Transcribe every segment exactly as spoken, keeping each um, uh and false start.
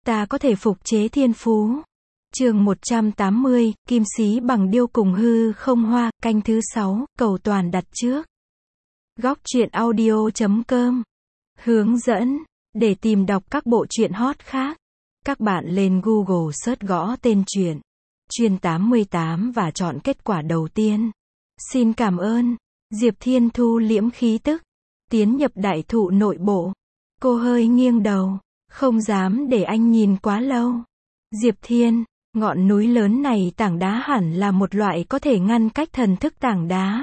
ta có thể phục chế thiên phú. Chương một trăm tám mươi, kim xí bằng điêu cùng hư không hoa, canh thứ sáu, cầu toàn đặt trước. Góc truyện audio chấm com. Hướng dẫn, để tìm đọc các bộ truyện hot khác, các bạn lên Google search gõ tên truyện Chuyên tám mươi tám và chọn kết quả đầu tiên. Xin cảm ơn. Diệp Thiên thu liễm khí tức, tiến nhập đại thụ nội bộ. Cô hơi nghiêng đầu, không dám để anh nhìn quá lâu. Diệp Thiên, ngọn núi lớn này tảng đá hẳn là một loại có thể ngăn cách thần thức tảng đá.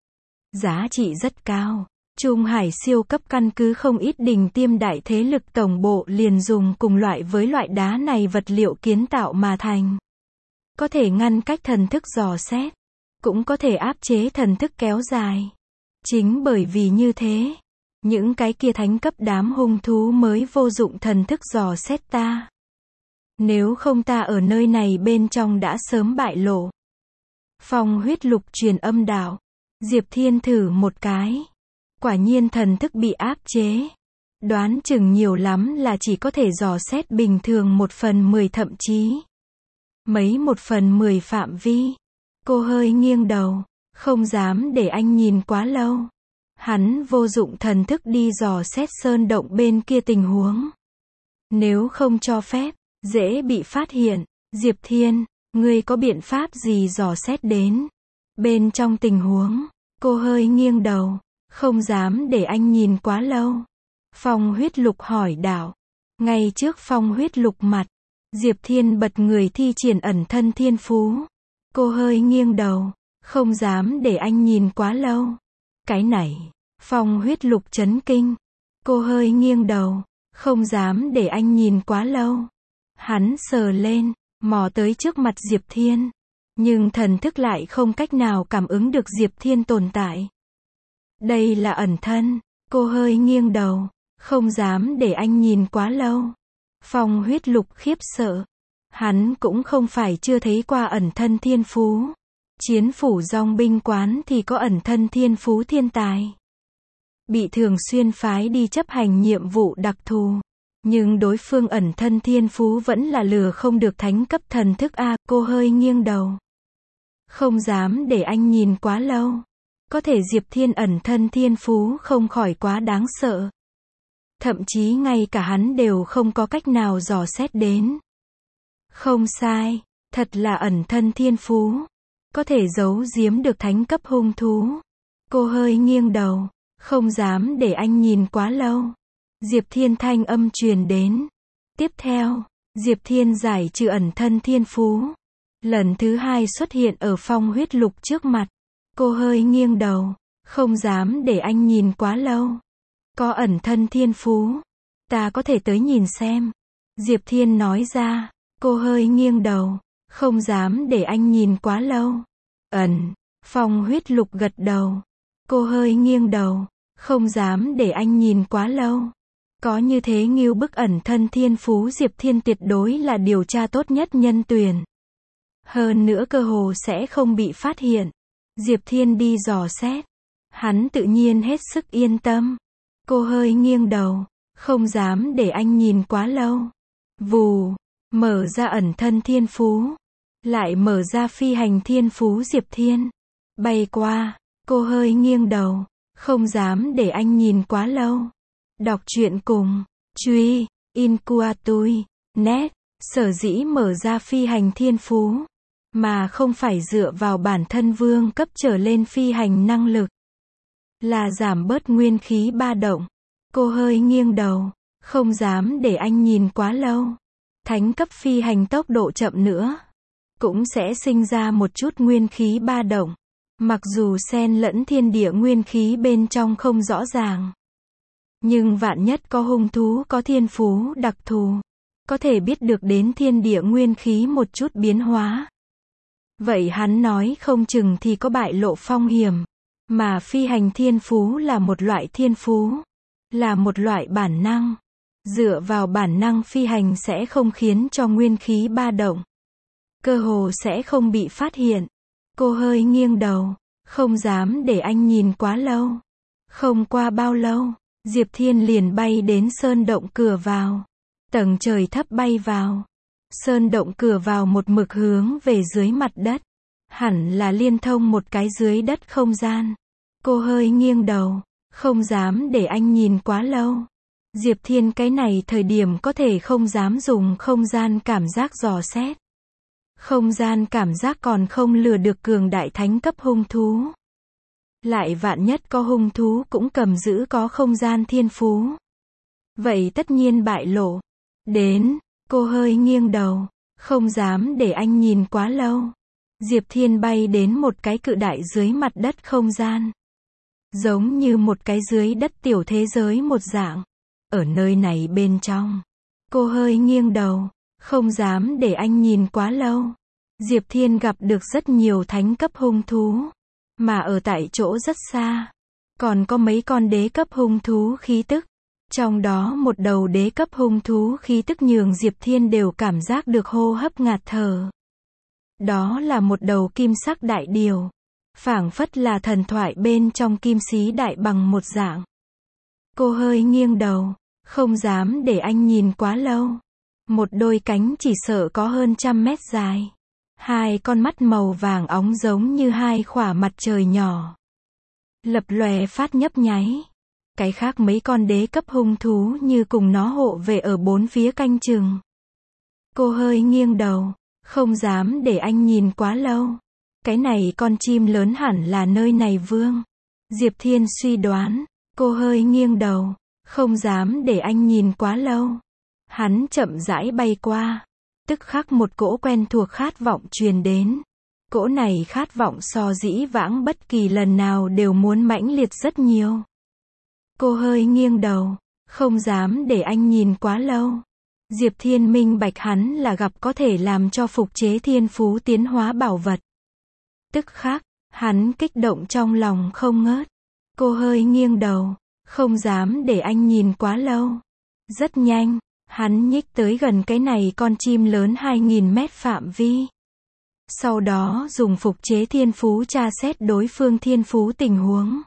Giá trị rất cao. Trung Hải siêu cấp căn cứ không ít đình tiêm đại thế lực tổng bộ liền dùng cùng loại với loại đá này vật liệu kiến tạo mà thành. Có thể ngăn cách thần thức dò xét, cũng có thể áp chế thần thức kéo dài. Chính bởi vì như thế, những cái kia thánh cấp đám hung thú mới vô dụng thần thức dò xét ta. Nếu không ta ở nơi này bên trong đã sớm bại lộ. Phong huyết lục truyền âm đạo. Diệp Thiên thử một cái. Quả nhiên thần thức bị áp chế. Đoán chừng nhiều lắm là chỉ có thể dò xét bình thường một phần mười thậm chí mấy một phần mười phạm vi. Cô hơi nghiêng đầu, không dám để anh nhìn quá lâu. Hắn vô dụng thần thức đi dò xét sơn động bên kia tình huống. Nếu không cho phép, dễ bị phát hiện. Diệp Thiên, ngươi có biện pháp gì dò xét đến bên trong tình huống? Cô hơi nghiêng đầu, không dám để anh nhìn quá lâu. Phong huyết lục hỏi đạo. Ngay trước phong huyết lục mặt, Diệp Thiên bật người thi triển ẩn thân thiên phú. Cô hơi nghiêng đầu, không dám để anh nhìn quá lâu. Cái này, phong huyết lục chấn kinh. Cô hơi nghiêng đầu, không dám để anh nhìn quá lâu. Hắn sờ lên, mò tới trước mặt Diệp Thiên. Nhưng thần thức lại không cách nào cảm ứng được Diệp Thiên tồn tại. Đây là ẩn thân. Cô hơi nghiêng đầu, không dám để anh nhìn quá lâu. Phong huyết lục khiếp sợ. Hắn cũng không phải chưa thấy qua ẩn thân thiên phú. Chiến phủ dòng binh quán thì có ẩn thân thiên phú thiên tài. Bị thường xuyên phái đi chấp hành nhiệm vụ đặc thù. Nhưng đối phương ẩn thân thiên phú vẫn là lừa không được thánh cấp thần thức a. Cô hơi nghiêng đầu, không dám để anh nhìn quá lâu. Có thể Diệp Thiên ẩn thân thiên phú không khỏi quá đáng sợ. Thậm chí ngay cả hắn đều không có cách nào dò xét đến. Không sai, thật là ẩn thân thiên phú. Có thể giấu giếm được thánh cấp hung thú. Cô hơi nghiêng đầu, không dám để anh nhìn quá lâu. Diệp Thiên thanh âm truyền đến. Tiếp theo, Diệp Thiên giải trừ ẩn thân thiên phú. Lần thứ hai xuất hiện ở phong huyết lục trước mặt. Cô hơi nghiêng đầu, không dám để anh nhìn quá lâu. Có ẩn thân thiên phú, ta có thể tới nhìn xem. Diệp Thiên nói ra. Cô hơi nghiêng đầu, không dám để anh nhìn quá lâu. Ẩn, phong huyết lục gật đầu. Cô hơi nghiêng đầu, không dám để anh nhìn quá lâu. Có như thế ngưu bức ẩn thân thiên phú Diệp Thiên tuyệt đối là điều tra tốt nhất nhân tuyển. Hơn nữa cơ hồ sẽ không bị phát hiện. Diệp Thiên đi dò xét. Hắn tự nhiên hết sức yên tâm. Cô hơi nghiêng đầu, không dám để anh nhìn quá lâu. Vù, mở ra ẩn thân thiên phú. Lại mở ra phi hành thiên phú Diệp Thiên. Bay qua, cô hơi nghiêng đầu, không dám để anh nhìn quá lâu. Đọc truyện cùng, truy, Incuatui, net, sở dĩ mở ra phi hành thiên phú. Mà không phải dựa vào bản thân vương cấp trở lên phi hành năng lực. Là giảm bớt nguyên khí ba động. Cô hơi nghiêng đầu, không dám để anh nhìn quá lâu. Thánh cấp phi hành tốc độ chậm nữa. Cũng sẽ sinh ra một chút nguyên khí ba động. Mặc dù xen lẫn thiên địa nguyên khí bên trong không rõ ràng. Nhưng vạn nhất có hung thú có thiên phú đặc thù. Có thể biết được đến thiên địa nguyên khí một chút biến hóa. Vậy hắn nói không chừng thì có bại lộ phong hiểm. Mà phi hành thiên phú là một loại thiên phú. Là một loại bản năng. Dựa vào bản năng phi hành sẽ không khiến cho nguyên khí ba động. Cơ hồ sẽ không bị phát hiện. Cô hơi nghiêng đầu, không dám để anh nhìn quá lâu. Không qua bao lâu, Diệp Thiên liền bay đến sơn động cửa vào. Tầng trời thấp bay vào. Sơn động cửa vào một mực hướng về dưới mặt đất. Hẳn là liên thông một cái dưới đất không gian. Cô hơi nghiêng đầu. Không dám để anh nhìn quá lâu. Diệp Thiên cái này thời điểm có thể không dám dùng không gian cảm giác dò xét. Không gian cảm giác còn không lừa được cường đại thánh cấp hung thú. Lại vạn nhất có hung thú cũng cầm giữ có không gian thiên phú. Vậy tất nhiên bại lộ. Đến, cô hơi nghiêng đầu. Không dám để anh nhìn quá lâu. Diệp Thiên bay đến một cái cự đại dưới mặt đất không gian. Giống như một cái dưới đất tiểu thế giới một dạng. Ở nơi này bên trong. Cô hơi nghiêng đầu. Không dám để anh nhìn quá lâu. Diệp Thiên gặp được rất nhiều thánh cấp hung thú. Mà ở tại chỗ rất xa. Còn có mấy con đế cấp hung thú khí tức. Trong đó một đầu đế cấp hung thú khí tức nhường Diệp Thiên đều cảm giác được hô hấp ngạt thở. Đó là một đầu kim sắc đại điều. Phảng phất là thần thoại bên trong kim sĩ đại bằng một dạng. Cô hơi nghiêng đầu. Không dám để anh nhìn quá lâu. Một đôi cánh chỉ sợ có hơn trăm mét dài. Hai con mắt màu vàng óng giống như hai khỏa mặt trời nhỏ. Lập lòe phát nhấp nháy. Cái khác mấy con đế cấp hung thú như cùng nó hộ vệ ở bốn phía canh chừng. Cô hơi nghiêng đầu. Không dám để anh nhìn quá lâu. Cái này con chim lớn hẳn là nơi này vương. Diệp Thiên suy đoán. Cô hơi nghiêng đầu. Không dám để anh nhìn quá lâu. Hắn chậm rãi bay qua. Tức khắc một cỗ quen thuộc khát vọng truyền đến. Cỗ này khát vọng so dĩ vãng bất kỳ lần nào đều muốn mãnh liệt rất nhiều. Cô hơi nghiêng đầu. Không dám để anh nhìn quá lâu. Diệp Thiên minh bạch hắn là gặp có thể làm cho phục chế thiên phú tiến hóa bảo vật. Tức khắc, hắn kích động trong lòng không ngớt. Cô hơi nghiêng đầu. Không dám để anh nhìn quá lâu. Rất nhanh, hắn nhích tới gần cái này con chim lớn hai nghìn mét phạm vi. Sau đó dùng phục chế thiên phú tra xét đối phương thiên phú tình huống.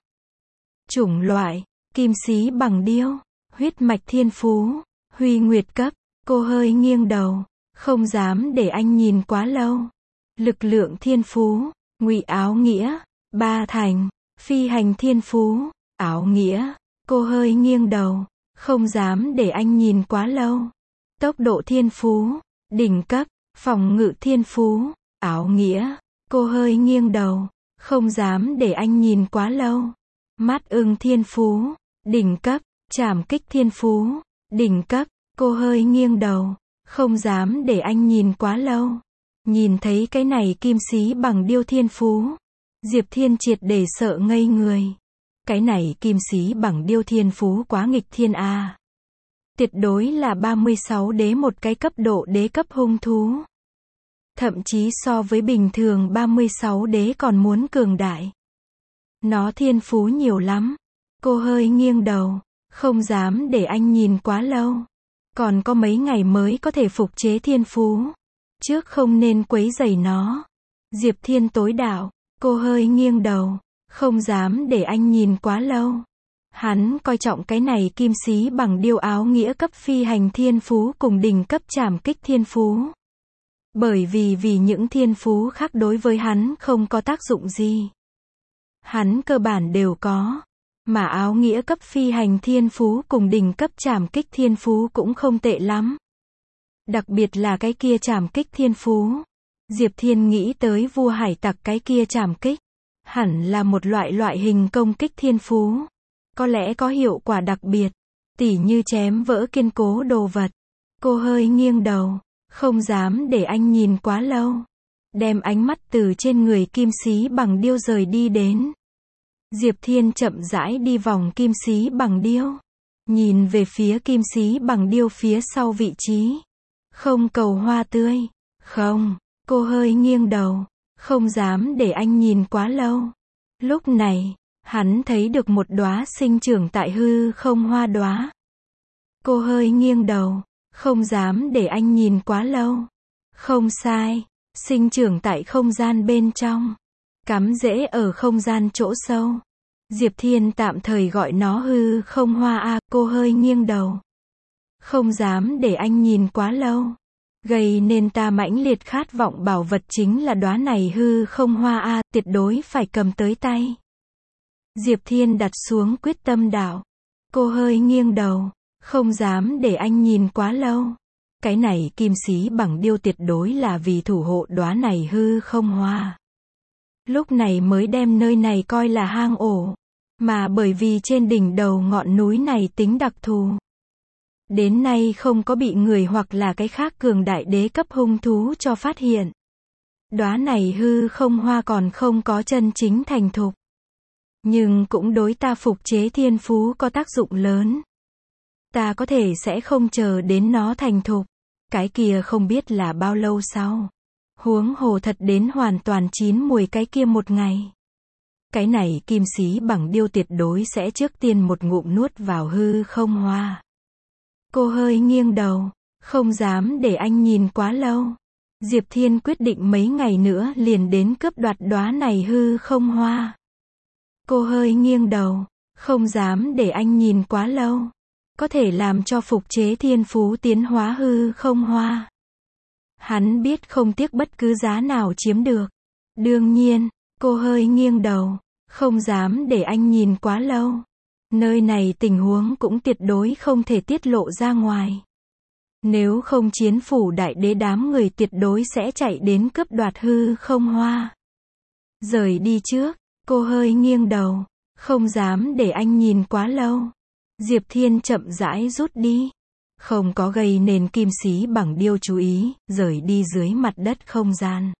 Chủng loại, kim sĩ bằng điêu, huyết mạch thiên phú, huy nguyệt cấp. Cô hơi nghiêng đầu. Không dám để anh nhìn quá lâu. Lực lượng thiên phú, ngụy áo nghĩa, ba thành, phi hành thiên phú, áo nghĩa. Cô hơi nghiêng đầu. Không dám để anh nhìn quá lâu. Tốc độ thiên phú, đỉnh cấp, phòng ngự thiên phú, áo nghĩa. Cô hơi nghiêng đầu. Không dám để anh nhìn quá lâu. Mắt ưng thiên phú, đỉnh cấp, trảm kích thiên phú, đỉnh cấp. Cô hơi nghiêng đầu. Không dám để anh nhìn quá lâu. Nhìn thấy cái này kim sĩ bằng điêu thiên phú. Diệp Thiên triệt để sợ ngây người. Cái này kim sĩ bằng điêu thiên phú quá nghịch thiên a. Tuyệt đối là ba mươi sáu đế một cái cấp độ đế cấp hung thú. Thậm chí so với bình thường ba mươi sáu đế còn muốn cường đại. Nó thiên phú nhiều lắm. Cô hơi nghiêng đầu. Không dám để anh nhìn quá lâu. Còn có mấy ngày mới có thể phục chế thiên phú. Trước không nên quấy rầy nó. Diệp Thiên tối đạo. Cô hơi nghiêng đầu. Không dám để anh nhìn quá lâu. Hắn coi trọng cái này kim sĩ bằng điêu áo nghĩa cấp phi hành thiên phú cùng đỉnh cấp trảm kích thiên phú. Bởi vì vì những thiên phú khác đối với hắn không có tác dụng gì. Hắn cơ bản đều có. Mà áo nghĩa cấp phi hành thiên phú cùng đỉnh cấp trảm kích thiên phú cũng không tệ lắm. Đặc biệt là cái kia trảm kích thiên phú. Diệp Thiên nghĩ tới vua hải tặc cái kia trảm kích. Hẳn là một loại loại hình công kích thiên phú. Có lẽ có hiệu quả đặc biệt. Tỉ như chém vỡ kiên cố đồ vật. Cô hơi nghiêng đầu. Không dám để anh nhìn quá lâu. Đem ánh mắt từ trên người kim sĩ bằng điêu rời đi đến. Diệp Thiên chậm rãi đi vòng kim sĩ bằng điêu. Nhìn về phía kim sĩ bằng điêu phía sau vị trí. Không cầu hoa tươi. Không. Cô hơi nghiêng đầu. Không dám để anh nhìn quá lâu. Lúc này, hắn thấy được một đóa sinh trưởng tại hư không hoa đóa. Cô hơi nghiêng đầu. Không dám để anh nhìn quá lâu. Không sai. Sinh trưởng tại không gian bên trong. Cắm rễ ở không gian chỗ sâu. Diệp Thiên tạm thời gọi nó hư không hoa a. Cô hơi nghiêng đầu. Không dám để anh nhìn quá lâu. Gây nên ta mãnh liệt khát vọng bảo vật chính là đóa này hư không hoa a, tuyệt đối phải cầm tới tay. Diệp Thiên đặt xuống quyết tâm đạo. Cô hơi nghiêng đầu. Không dám để anh nhìn quá lâu. Cái này kim xí bằng điêu tuyệt đối là vì thủ hộ đóa này hư không hoa. Lúc này mới đem nơi này coi là hang ổ. Mà bởi vì trên đỉnh đầu ngọn núi này tính đặc thù. Đến nay không có bị người hoặc là cái khác cường đại đế cấp hung thú cho phát hiện. Đóa này hư không hoa còn không có chân chính thành thục. Nhưng cũng đối ta phục chế thiên phú có tác dụng lớn. Ta có thể sẽ không chờ đến nó thành thục. Cái kia không biết là bao lâu sau. Huống hồ thật đến hoàn toàn chín mùi cái kia một ngày. Cái này kim xí bằng điêu tuyệt đối sẽ trước tiên một ngụm nuốt vào hư không hoa. Cô hơi nghiêng đầu. Không dám để anh nhìn quá lâu. Diệp Thiên quyết định mấy ngày nữa liền đến cướp đoạt đóa này hư không hoa. Cô hơi nghiêng đầu. Không dám để anh nhìn quá lâu. Có thể làm cho phục chế thiên phú tiến hóa hư không hoa. Hắn biết không tiếc bất cứ giá nào chiếm được. Đương nhiên, cô hơi nghiêng đầu. Không dám để anh nhìn quá lâu. Nơi này tình huống cũng tuyệt đối không thể tiết lộ ra ngoài. Nếu không chiến phủ đại đế đám người tuyệt đối sẽ chạy đến cướp đoạt hư không hoa. Rời đi trước, cô hơi nghiêng đầu. Không dám để anh nhìn quá lâu. Diệp Thiên chậm rãi rút đi. Không có gây nên kim xí bằng điêu chú ý, rời đi dưới mặt đất không gian.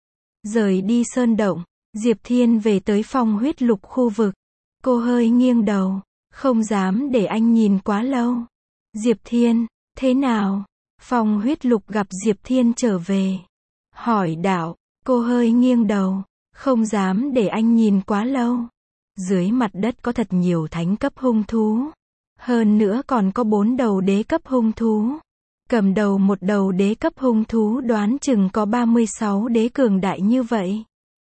Rời đi sơn động, Diệp Thiên về tới phong huyết lục khu vực. Cô hơi nghiêng đầu. Không dám để anh nhìn quá lâu. Diệp Thiên, thế nào? Phong huyết lục gặp Diệp Thiên trở về. Hỏi đạo, cô hơi nghiêng đầu. Không dám để anh nhìn quá lâu. Dưới mặt đất có thật nhiều thánh cấp hung thú. Hơn nữa còn có bốn đầu đế cấp hung thú. Cầm đầu một đầu đế cấp hung thú đoán chừng có ba mươi sáu đế cường đại như vậy.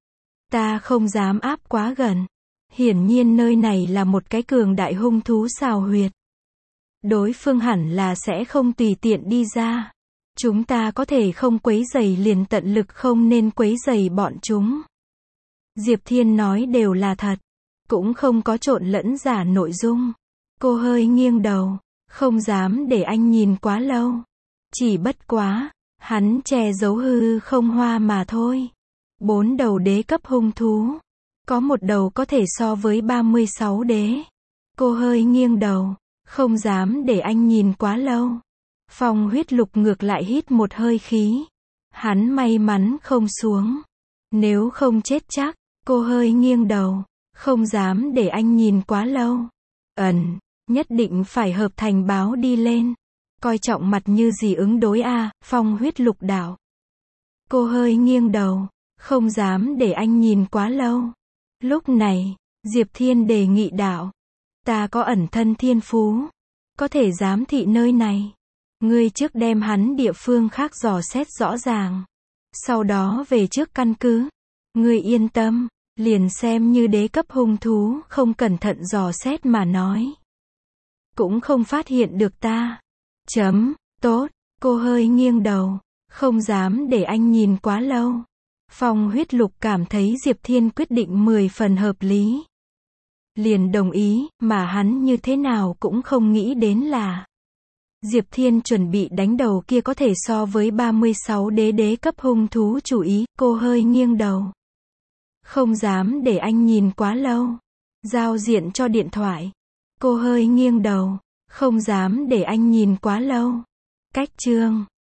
Ta không dám áp quá gần. Hiển nhiên nơi này là một cái cường đại hung thú xào huyệt. Đối phương hẳn là sẽ không tùy tiện đi ra. Chúng ta có thể không quấy rầy liền tận lực không nên quấy rầy bọn chúng. Diệp Thiên nói đều là thật. Cũng không có trộn lẫn giả nội dung. Cô hơi nghiêng đầu. Không dám để anh nhìn quá lâu. Chỉ bất quá. Hắn che giấu hư không hoa mà thôi. Bốn đầu đế cấp hung thú. Có một đầu có thể so với ba mươi sáu đế. Cô hơi nghiêng đầu. Không dám để anh nhìn quá lâu. Phong huyết lục ngược lại hít một hơi khí. Hắn may mắn không xuống. Nếu không chết chắc. Cô hơi nghiêng đầu. Không dám để anh nhìn quá lâu. Ẩn. Nhất định phải hợp thành báo đi lên. Coi trọng mặt như gì ứng đối a à, phong huyết lục đạo. Cô hơi nghiêng đầu. Không dám để anh nhìn quá lâu. Lúc này, Diệp Thiên đề nghị đạo. Ta có ẩn thân thiên phú. Có thể giám thị nơi này. Ngươi trước đem hắn địa phương khác dò xét rõ ràng. Sau đó về trước căn cứ. Ngươi yên tâm. Liền xem như đế cấp hung thú không cẩn thận dò xét mà nói. Cũng không phát hiện được ta. Chấm, tốt. Cô hơi nghiêng đầu. Không dám để anh nhìn quá lâu. Phong huyết lục cảm thấy Diệp Thiên quyết định mười phần hợp lý. Liền đồng ý, mà hắn như thế nào cũng không nghĩ đến là Diệp Thiên chuẩn bị đánh đầu kia có thể so với ba mươi sáu đế đế cấp hung thú chủ ý. Cô hơi nghiêng đầu. Không dám để anh nhìn quá lâu. Giao diện cho điện thoại. Cô hơi nghiêng đầu. Không dám để anh nhìn quá lâu. Cách chương